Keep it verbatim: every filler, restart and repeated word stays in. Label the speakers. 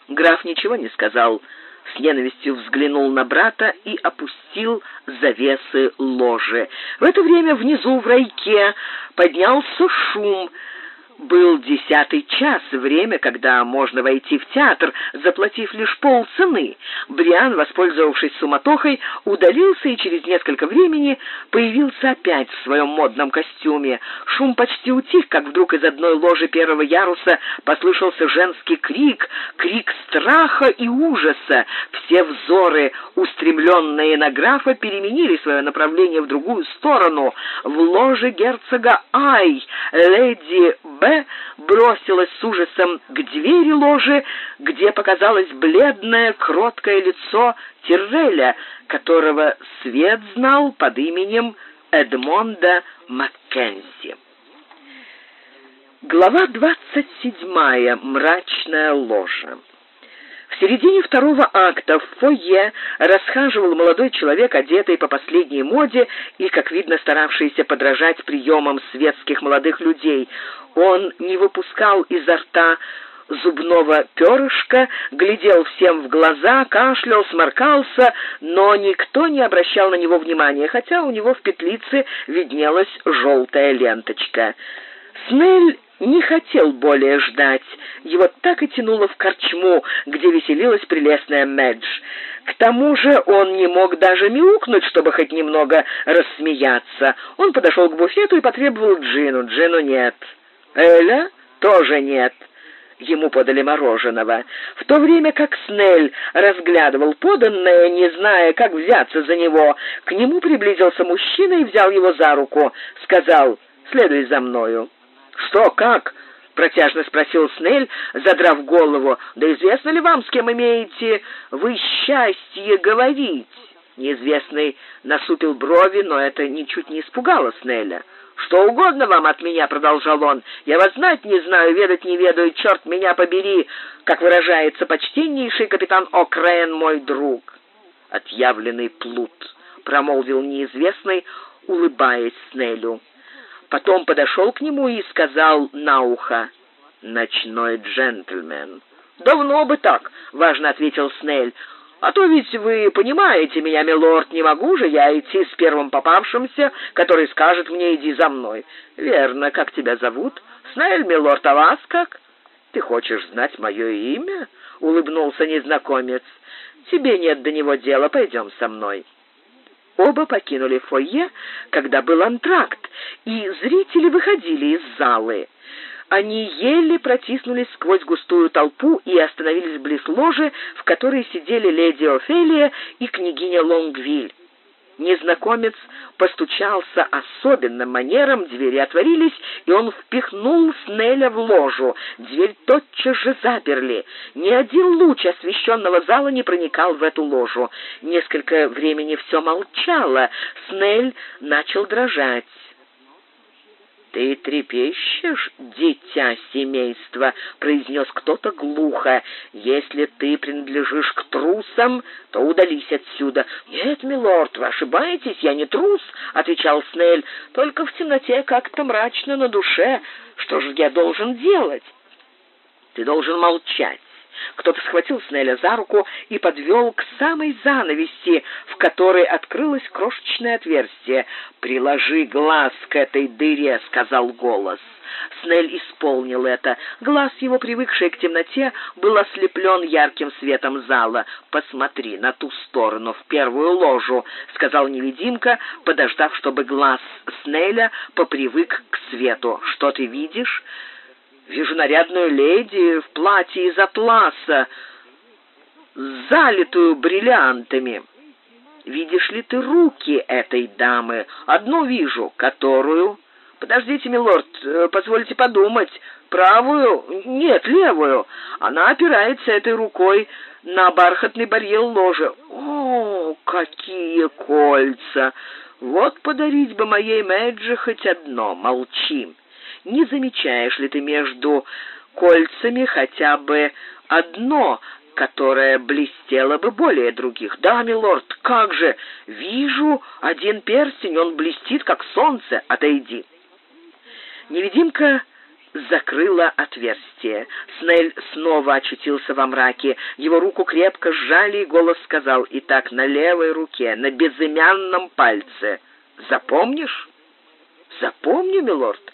Speaker 1: Граф ничего не сказал, с ненавистью взглянул на брата и опустил завесы ложи. В это время внизу в райке поднялся шум. Был десятый час, время, когда можно войти в театр, заплатив лишь полцены. Бриан, воспользовавшись суматохой, удалился и через несколько времени появился опять в своем модном костюме. Шум почти утих, как вдруг из одной ложи первого яруса послышался женский крик, крик страха и ужаса. Все взоры, устремленные на графа, переменили свое направление в другую сторону. В ложе герцога Ай леди Б бросилась с ужасом к двери ложи, где показалось бледное, кроткое лицо Тирреля, которого свет знал под именем Эдмонда Маккензи. Глава двадцать седьмая. Мрачная ложа. В середине второго акта в фойе расхаживал молодой человек, одетый по последней моде и, как видно, старавшийся подражать приемам светских молодых людей. Он не выпускал изо рта зубного перышка, глядел всем в глаза, кашлял, сморкался, но никто не обращал на него внимания, хотя у него в петлице виднелась желтая ленточка. Снель не хотел более ждать. Его так и тянуло в корчму, где веселилась прелестная Мэдж. К тому же он не мог даже мяукнуть, чтобы хоть немного рассмеяться. Он подошел к буфету и потребовал джину. Джину нет. Эля тоже нет. Ему подали мороженого. В то время как Снель разглядывал поданное, не зная, как взяться за него, к нему приблизился мужчина и взял его за руку. Сказал: «Следуй за мною». «Что, как?» — протяжно спросил Снель, задрав голову. «Да известно ли вам, с кем имеете вы счастье говорить?» Неизвестный насупил брови, но это ничуть не испугало Снеля. «Что угодно вам от меня», — продолжал он. «Я вас знать не знаю, ведать не ведаю, черт меня побери, как выражается почтеннейший капитан О'Крейн, мой друг». «Отъявленный плут», — промолвил неизвестный, улыбаясь Снелю. Потом подошел к нему и сказал на ухо: «Ночной джентльмен». «Давно бы так», — важно ответил Снель. «А то ведь вы понимаете меня, милорд, не могу же я идти с первым попавшимся, который скажет мне: иди за мной». «Верно. Как тебя зовут?» «Снель, милорд, а вас как?» «Ты хочешь знать мое имя?» — улыбнулся незнакомец. «Тебе нет до него дела, пойдем со мной». Оба покинули фойе, когда был антракт, и зрители выходили из залы. Они еле протиснулись сквозь густую толпу и остановились близ ложи, в которой сидели леди Офелия и княгиня Лонгвиль. Незнакомец постучался особенным манером, двери отворились, и он впихнул Снеля в ложу. Дверь тотчас же заперли. Ни один луч освещенного зала не проникал в эту ложу. Несколько времени все молчало. Снель начал дрожать. «Ты трепещешь, дитя семейства», — произнес кто-то глухо. «Если ты принадлежишь к трусам, то удались отсюда». «Нет, милорд, вы ошибаетесь, я не трус», — отвечал Снель. «Только в темноте как-то мрачно на душе. Что же я должен делать?» «Ты должен молчать». Кто-то схватил Снеля за руку и подвел к самой занавеси, в которой открылось крошечное отверстие. «Приложи глаз к этой дыре», — сказал голос. Снель исполнил это. Глаз его, привыкший к темноте, был ослеплен ярким светом зала. «Посмотри на ту сторону, в первую ложу», — сказал невидимка, подождав, чтобы глаз Снеля попривык к свету. «Что ты видишь?» «Вижу нарядную леди в платье из атласа, залитую бриллиантами». «Видишь ли ты руки этой дамы?» «Одну вижу». «Которую?» «Подождите, милорд, позвольте подумать. Правую? Нет, левую. Она опирается этой рукой на бархатный барьер ложи». «О, какие кольца! Вот подарить бы моей Мэдже хоть одно». «Молчи. Не замечаешь ли ты между кольцами хотя бы одно, которое блестело бы более других?» «Да, милорд, как же! Вижу один перстень, он блестит, как солнце. Отойди». Невидимка закрыла отверстие. Снель снова очутился во мраке. Его руку крепко сжали, и голос сказал: «Итак, на левой руке, на безымянном пальце. Запомнишь?» «Запомню, милорд.